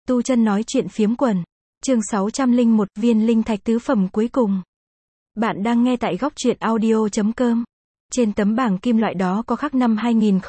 Tu Chân nói chuyện phiếm quần. Chương 601, viên linh thạch tứ phẩm cuối cùng. Bạn đang nghe tại góc truyện audio.com. Trên tấm bảng kim loại đó có khắc năm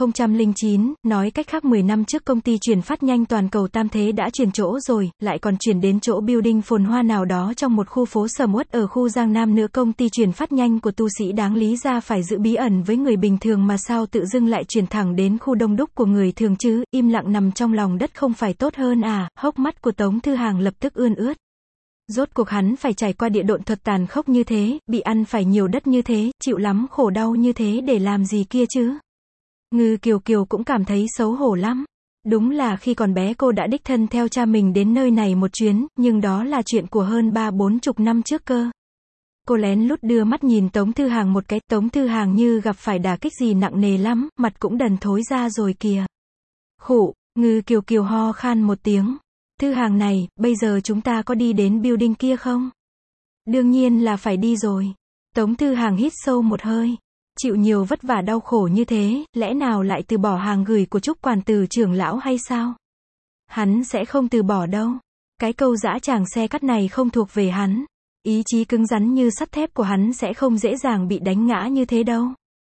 2009, nói cách khác 10 năm trước công ty chuyển phát nhanh toàn cầu Tam Thế đã chuyển chỗ rồi, lại còn chuyển đến chỗ building phồn hoa nào đó trong một khu phố sầm uất ở khu Giang Nam nữa. Công ty chuyển phát nhanh của tu sĩ đáng lý ra phải giữ bí ẩn với người bình thường mà sao tự dưng lại chuyển thẳng đến khu đông đúc của người thường chứ, im lặng nằm trong lòng đất không phải tốt hơn à? Hốc mắt của Tống Thư Hàng lập tức ươn ướt. Rốt cuộc hắn phải trải qua địa độn thuật tàn khốc như thế, bị ăn phải nhiều đất như thế, chịu lắm khổ đau như thế để làm gì kia chứ? Ngư Kiều Kiều cũng cảm thấy xấu hổ lắm. Đúng là khi còn bé cô đã đích thân theo cha mình đến nơi này một chuyến, nhưng đó là chuyện của hơn 30-40 năm trước cơ. Cô lén lút đưa mắt nhìn Tống Thư Hàng một cái, Tống Thư Hàng như gặp phải đả kích gì nặng nề lắm, mặt cũng đần thối ra rồi kìa. Khụ, Ngư Kiều Kiều ho khan một tiếng. Thư Hàng này, bây giờ chúng ta có đi đến building kia không? Đương nhiên là phải đi rồi. Tống Thư Hàng hít sâu một hơi. Chịu nhiều vất vả đau khổ như thế, lẽ nào lại từ bỏ hàng gửi của Trúc Quản Từ trưởng lão hay sao? Hắn sẽ không từ bỏ đâu. Cái câu dã tràng xe cắt này không thuộc về hắn. Ý chí cứng rắn như sắt thép của hắn sẽ không dễ dàng bị đánh ngã như thế đâu.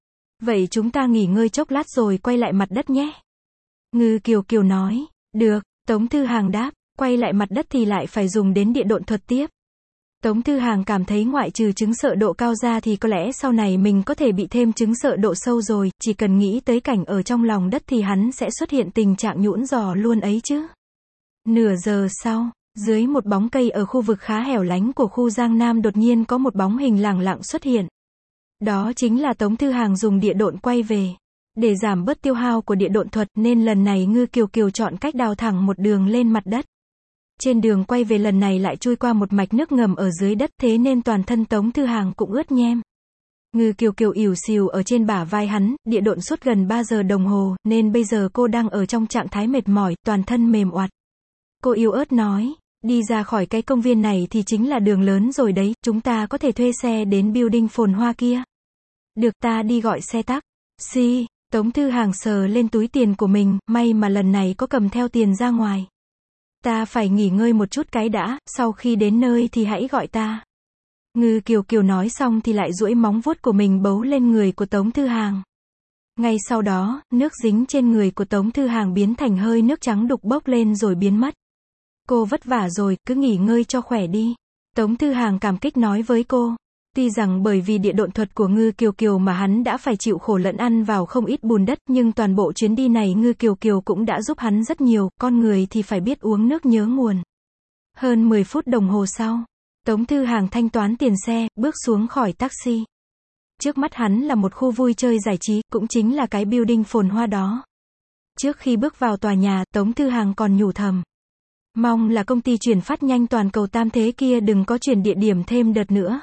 Vậy chúng ta nghỉ ngơi chốc lát rồi quay lại mặt đất nhé. Ngư Kiều Kiều nói. Được, Tống Thư Hàng đáp. Quay lại mặt đất thì lại phải dùng đến địa độn thuật tiếp. Tống Thư Hàng cảm thấy ngoại trừ chứng sợ độ cao ra thì có lẽ sau này mình có thể bị thêm chứng sợ độ sâu rồi, chỉ cần nghĩ tới cảnh ở trong lòng đất thì hắn sẽ xuất hiện tình trạng nhũn giò luôn ấy chứ. Nửa giờ sau, dưới một bóng cây ở khu vực khá hẻo lánh của khu Giang Nam đột nhiên có một bóng hình lẳng lặng xuất hiện. Đó chính là Tống Thư Hàng dùng địa độn quay về. Để giảm bớt tiêu hao của địa độn thuật nên lần này Ngư Kiều Kiều chọn cách đào thẳng một đường lên mặt đất. Trên đường quay về lần này lại chui qua một mạch nước ngầm ở dưới đất, thế nên toàn thân Tống Thư Hàng cũng ướt nhem. Ngư Kiều Kiều ỉu xìu ở trên bả vai hắn, địa độn suốt gần 3 giờ đồng hồ, nên bây giờ cô đang ở trong trạng thái mệt mỏi, toàn thân mềm oặt. Cô yếu ớt nói, đi ra khỏi cái công viên này thì chính là đường lớn rồi đấy, chúng ta có thể thuê xe đến building phồn hoa kia. Được, ta đi gọi xe taxi. Tống Thư Hàng sờ lên túi tiền của mình, may mà lần này có cầm theo tiền ra ngoài. Ta phải nghỉ ngơi một chút cái đã, sau khi đến nơi thì hãy gọi ta. Ngư Kiều Kiều nói xong thì lại duỗi móng vuốt của mình bấu lên người của Tống Thư Hàng. Ngay sau đó, nước dính trên người của Tống Thư Hàng biến thành hơi nước trắng đục bốc lên rồi biến mất. Cô vất vả rồi, cứ nghỉ ngơi cho khỏe đi. Tống Thư Hàng cảm kích nói với cô. Tuy rằng bởi vì địa độn thuật của Ngư Kiều Kiều mà hắn đã phải chịu khổ lẫn ăn vào không ít bùn đất, nhưng toàn bộ chuyến đi này Ngư Kiều Kiều cũng đã giúp hắn rất nhiều, con người thì phải biết uống nước nhớ nguồn. Hơn 10 phút đồng hồ sau, Tống Thư Hàng thanh toán tiền xe, bước xuống khỏi taxi. Trước mắt hắn là một khu vui chơi giải trí, cũng chính là cái building phồn hoa đó. Trước khi bước vào tòa nhà, Tống Thư Hàng còn nhủ thầm. Mong là công ty chuyển phát nhanh toàn cầu Tam Thế kia đừng có chuyển địa điểm thêm đợt nữa.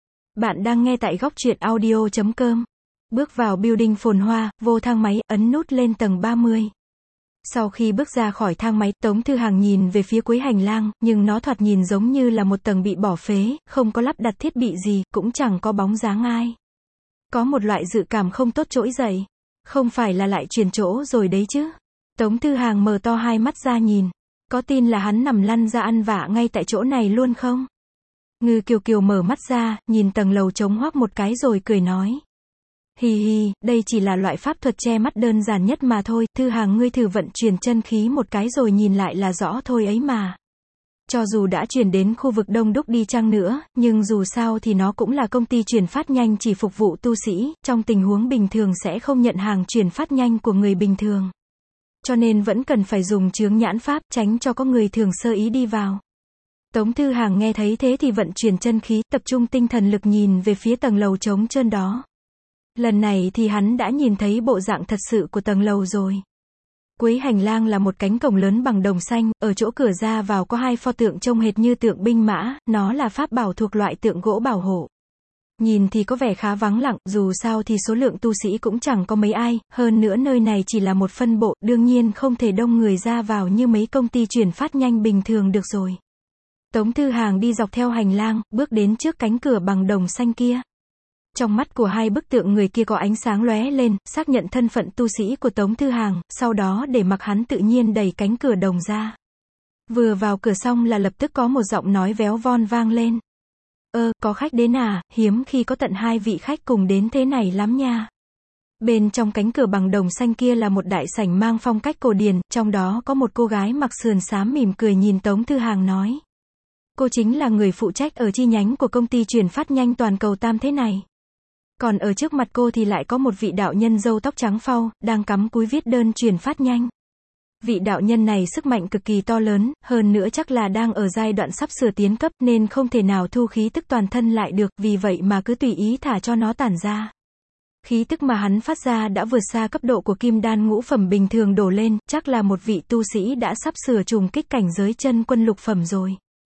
Bạn đang nghe tại góc truyện audio.com. Bước vào building phồn hoa, vô thang máy, ấn nút lên tầng 30. Sau khi bước ra khỏi thang máy, Tống Thư Hàng nhìn về phía cuối hành lang, nhưng nó thoạt nhìn giống như là một tầng bị bỏ phế, không có lắp đặt thiết bị gì, cũng chẳng có bóng dáng ai. Có một loại dự cảm không tốt trỗi dậy. Không phải là lại chuyển chỗ rồi đấy chứ. Tống Thư Hàng mở to hai mắt ra nhìn. Có tin là hắn nằm lăn ra ăn vạ ngay tại chỗ này luôn không? Ngư Kiều Kiều mở mắt ra, nhìn tầng lầu trống hoác một cái rồi cười nói. Hì hì, đây chỉ là loại pháp thuật che mắt đơn giản nhất mà thôi, Thư Hàng ngươi thử vận chuyển chân khí một cái rồi nhìn lại là rõ thôi ấy mà. Cho dù đã chuyển đến khu vực đông đúc đi chăng nữa, nhưng dù sao thì nó cũng là công ty chuyển phát nhanh chỉ phục vụ tu sĩ, trong tình huống bình thường sẽ không nhận hàng chuyển phát nhanh của người bình thường. Cho nên vẫn cần phải dùng chướng nhãn pháp, tránh cho có người thường sơ ý đi vào. Tống Thư Hàng nghe thấy thế thì vận chuyển chân khí, tập trung tinh thần lực nhìn về phía tầng lầu trống trơn đó. Lần này thì hắn đã nhìn thấy bộ dạng thật sự của tầng lầu rồi. Cuối hành lang là một cánh cổng lớn bằng đồng xanh, ở chỗ cửa ra vào có hai pho tượng trông hệt như tượng binh mã, nó là pháp bảo thuộc loại tượng gỗ bảo hộ. Nhìn thì có vẻ khá vắng lặng, dù sao thì số lượng tu sĩ cũng chẳng có mấy ai, hơn nữa nơi này chỉ là một phân bộ, đương nhiên không thể đông người ra vào như mấy công ty chuyển phát nhanh bình thường được rồi. Tống Thư Hàng đi dọc theo hành lang, bước đến trước cánh cửa bằng đồng xanh kia. Trong mắt của hai bức tượng người kia có ánh sáng lóe lên, xác nhận thân phận tu sĩ của Tống Thư Hàng, sau đó để mặc hắn tự nhiên đẩy cánh cửa đồng ra. Vừa vào cửa xong là lập tức có một giọng nói véo von vang lên. Có khách đến à, hiếm khi có tận 2 vị khách cùng đến thế này lắm nha. Bên trong cánh cửa bằng đồng xanh kia là một đại sảnh mang phong cách cổ điển, trong đó có một cô gái mặc sườn xám mỉm cười nhìn Tống Thư Hàng nói. Cô chính là người phụ trách ở chi nhánh của công ty chuyển phát nhanh toàn cầu Tam Thế này. Còn ở trước mặt cô thì lại có một vị đạo nhân râu tóc trắng phau, đang cắm cúi viết đơn chuyển phát nhanh. Vị đạo nhân này sức mạnh cực kỳ to lớn, hơn nữa chắc là đang ở giai đoạn sắp sửa tiến cấp nên không thể nào thu khí tức toàn thân lại được, vì vậy mà cứ tùy ý thả cho nó tản ra. Khí tức mà hắn phát ra đã vượt xa cấp độ của kim đan ngũ phẩm bình thường đổ lên, chắc là một vị tu sĩ đã sắp sửa trùng kích cảnh giới chân quân lục phẩm rồi.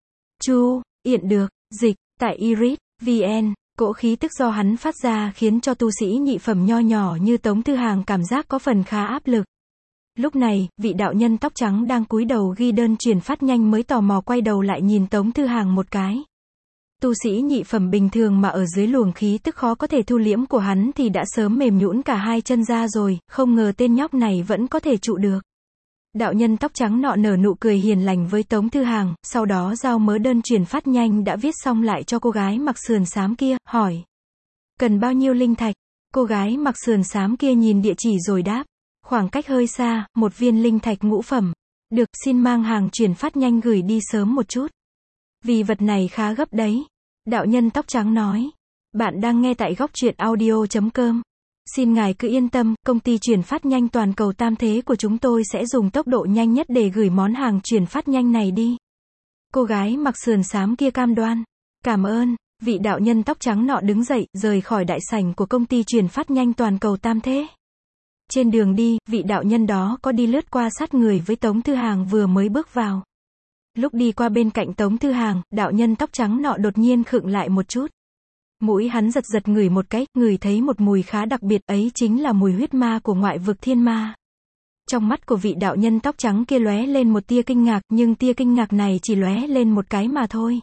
Chu, Yện được, dịch, tại Iris, VN, cỗ khí tức do hắn phát ra khiến cho tu sĩ nhị phẩm nho nhỏ như Tống Thư Hàng cảm giác có phần khá áp lực. Lúc này, vị đạo nhân tóc trắng đang cúi đầu ghi đơn chuyển phát nhanh mới tò mò quay đầu lại nhìn Tống Thư Hàng một cái. Tu sĩ nhị phẩm bình thường mà ở dưới luồng khí tức khó có thể thu liễm của hắn thì đã sớm mềm nhũn cả hai chân ra rồi, không ngờ tên nhóc này vẫn có thể trụ được. Đạo nhân tóc trắng nọ nở nụ cười hiền lành với Tống Thư Hàng, sau đó giao mớ đơn chuyển phát nhanh đã viết xong lại cho cô gái mặc sườn xám kia, hỏi. Cần bao nhiêu linh thạch? Cô gái mặc sườn xám kia nhìn địa chỉ rồi đáp. Khoảng cách hơi xa, 1 viên linh thạch ngũ phẩm. Được, xin mang hàng chuyển phát nhanh gửi đi sớm một chút. Vì vật này khá gấp đấy. Đạo nhân tóc trắng nói. Bạn đang nghe tại góc truyện audio.com. Xin ngài cứ yên tâm, công ty chuyển phát nhanh toàn cầu Tam Thế của chúng tôi sẽ dùng tốc độ nhanh nhất để gửi món hàng chuyển phát nhanh này đi. Cô gái mặc sườn xám kia cam đoan. Cảm ơn. Vị đạo nhân tóc trắng nọ đứng dậy, rời khỏi đại sảnh của công ty chuyển phát nhanh toàn cầu Tam Thế. Trên đường đi, vị đạo nhân đó có đi lướt qua sát người với Tống Thư Hàng vừa mới bước vào. Lúc đi qua bên cạnh Tống Thư Hàng, đạo nhân tóc trắng nọ đột nhiên khựng lại một chút. Mũi hắn giật giật ngửi một cái, ngửi thấy một mùi khá đặc biệt, ấy chính là mùi huyết ma của ngoại vực thiên ma. Trong mắt của vị đạo nhân tóc trắng kia lóe lên một tia kinh ngạc, nhưng tia kinh ngạc này chỉ lóe lên một cái mà thôi.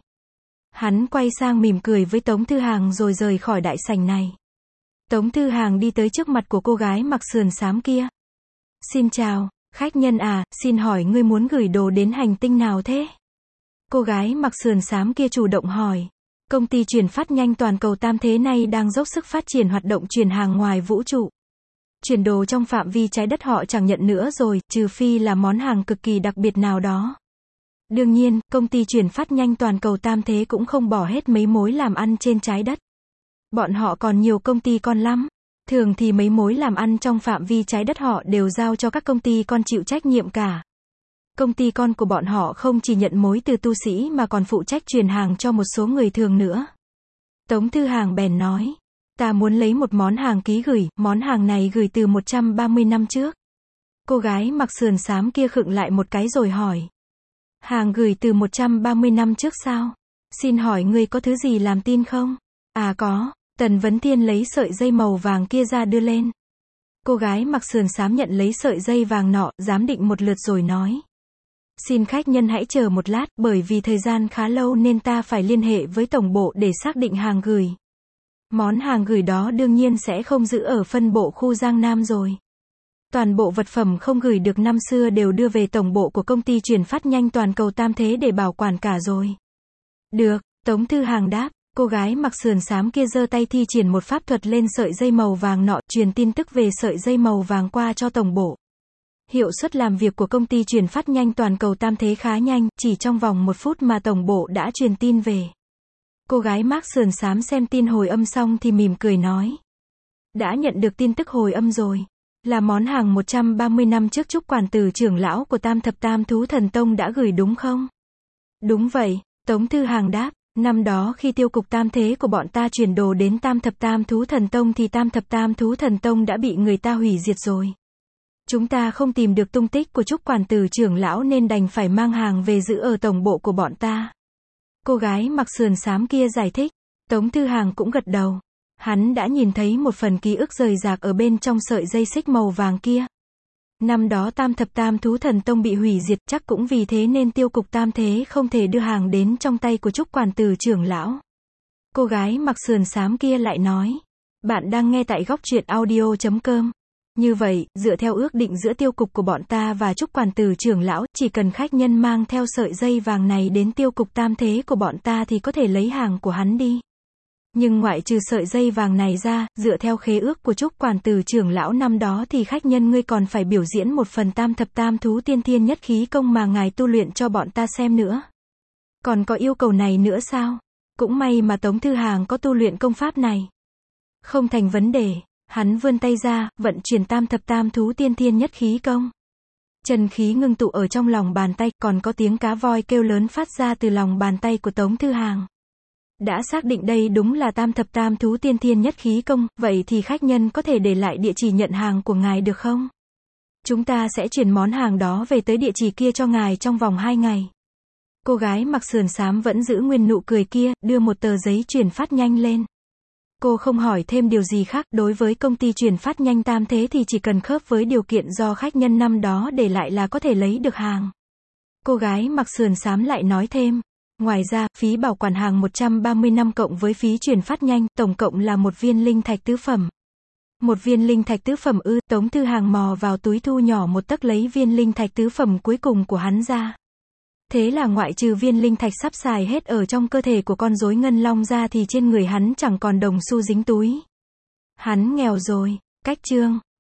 Hắn quay sang mỉm cười với Tống Thư Hàng rồi rời khỏi đại sảnh này. Tống Thư Hàng đi tới trước mặt của cô gái mặc sườn xám kia. Xin chào, khách nhân à, xin hỏi ngươi muốn gửi đồ đến hành tinh nào thế? Cô gái mặc sườn xám kia chủ động hỏi. Công ty chuyển phát nhanh toàn cầu Tam Thế này đang dốc sức phát triển hoạt động chuyển hàng ngoài vũ trụ. Chuyển đồ trong phạm vi trái đất họ chẳng nhận nữa rồi, trừ phi là món hàng cực kỳ đặc biệt nào đó. Đương nhiên, công ty chuyển phát nhanh toàn cầu Tam Thế cũng không bỏ hết mấy mối làm ăn trên trái đất. Bọn họ còn nhiều công ty con lắm. Thường thì mấy mối làm ăn trong phạm vi trái đất họ đều giao cho các công ty con chịu trách nhiệm cả. Công ty con của bọn họ không chỉ nhận mối từ tu sĩ mà còn phụ trách truyền hàng cho một số người thường nữa. Tống Thư Hàng bèn nói. Ta muốn lấy một món hàng ký gửi, món hàng này gửi từ 130 năm trước. Cô gái mặc sườn xám kia khựng lại một cái rồi hỏi. Hàng gửi từ 130 năm trước sao? Xin hỏi ngươi có thứ gì làm tin không? À có. Tần Vấn Thiên lấy sợi dây màu vàng kia ra đưa lên. Cô gái mặc sườn xám nhận lấy sợi dây vàng nọ, giám định một lượt rồi nói. Xin khách nhân hãy chờ một lát, bởi vì thời gian khá lâu nên ta phải liên hệ với tổng bộ để xác định hàng gửi. Món hàng gửi đó đương nhiên sẽ không giữ ở phân bộ khu Giang Nam rồi. Toàn bộ vật phẩm không gửi được năm xưa đều đưa về tổng bộ của công ty chuyển phát nhanh toàn cầu Tam Thế để bảo quản cả rồi. Được, Tống Thư Hàng đáp. Cô gái mặc sườn xám kia giơ tay thi triển một pháp thuật lên sợi dây màu vàng nọ, truyền tin tức về sợi dây màu vàng qua cho tổng bộ. Hiệu suất làm việc của công ty chuyển phát nhanh toàn cầu Tam Thế khá nhanh, chỉ trong vòng 1 phút mà tổng bộ đã truyền tin về. Cô gái mặc sườn xám xem tin hồi âm xong thì mỉm cười nói. Đã nhận được tin tức hồi âm rồi. Là món hàng 130 năm trước Trúc quản tử trưởng lão của Tam Thập Tam Thú Thần Tông đã gửi đúng không? Đúng vậy, Tống Thư Hàng đáp. Năm đó khi tiêu cục Tam Thế của bọn ta chuyển đồ đến Tam Thập Tam Thú Thần Tông thì Tam Thập Tam Thú Thần Tông đã bị người ta hủy diệt rồi. Chúng ta không tìm được tung tích của Trúc quản tử trưởng lão nên đành phải mang hàng về giữ ở tổng bộ của bọn ta. Cô gái mặc sườn xám kia giải thích. Tống Thư Hàng cũng gật đầu. Hắn đã nhìn thấy một phần ký ức rời rạc ở bên trong sợi dây xích màu vàng kia. Năm đó Tam Thập Tam Thú Thần Tông bị hủy diệt, chắc cũng vì thế nên tiêu cục Tam Thế không thể đưa hàng đến trong tay của Trúc quản tử trưởng lão. Cô gái mặc sườn xám kia lại nói. Bạn đang nghe tại góc truyện audio.com. Như vậy, dựa theo ước định giữa tiêu cục của bọn ta và Trúc quản tử trưởng lão, chỉ cần khách nhân mang theo sợi dây vàng này đến tiêu cục tam thế của bọn ta thì có thể lấy hàng của hắn đi. Nhưng ngoại trừ sợi dây vàng này ra, dựa theo khế ước của Trúc quản tử trưởng lão năm đó thì khách nhân ngươi còn phải biểu diễn một phần tam thập tam thú tiên thiên nhất khí công mà ngài tu luyện cho bọn ta xem nữa. Còn có yêu cầu này nữa sao? Cũng may mà Tống Thư Hàng có tu luyện công pháp này. Không thành vấn đề. Hắn vươn tay ra, vận chuyển tam thập tam thú tiên thiên nhất khí công. Chân khí ngưng tụ ở trong lòng bàn tay, còn có tiếng cá voi kêu lớn phát ra từ lòng bàn tay của Tống Thư Hàng. Đã xác định đây đúng là tam thập tam thú tiên thiên nhất khí công, vậy thì khách nhân có thể để lại địa chỉ nhận hàng của ngài được không? Chúng ta sẽ chuyển món hàng đó về tới địa chỉ kia cho ngài trong vòng 2 ngày. Cô gái mặc sườn xám vẫn giữ nguyên nụ cười kia, đưa một tờ giấy chuyển phát nhanh lên. Cô không hỏi thêm điều gì khác, đối với công ty chuyển phát nhanh tam thế thì chỉ cần khớp với điều kiện do khách nhân năm đó để lại là có thể lấy được hàng. Cô gái mặc sườn xám lại nói thêm, ngoài ra, phí bảo quản hàng 130 năm cộng với phí chuyển phát nhanh, tổng cộng là 1 viên linh thạch tứ phẩm. 1 viên linh thạch tứ phẩm ư? Tống Thư Hàng mò vào túi thu nhỏ một tấc lấy viên linh thạch tứ phẩm cuối cùng của hắn ra. Thế là ngoại trừ viên linh thạch sắp xài hết ở trong cơ thể của con rối ngân long ra thì trên người hắn chẳng còn đồng xu dính túi. Hắn nghèo rồi. Cách chương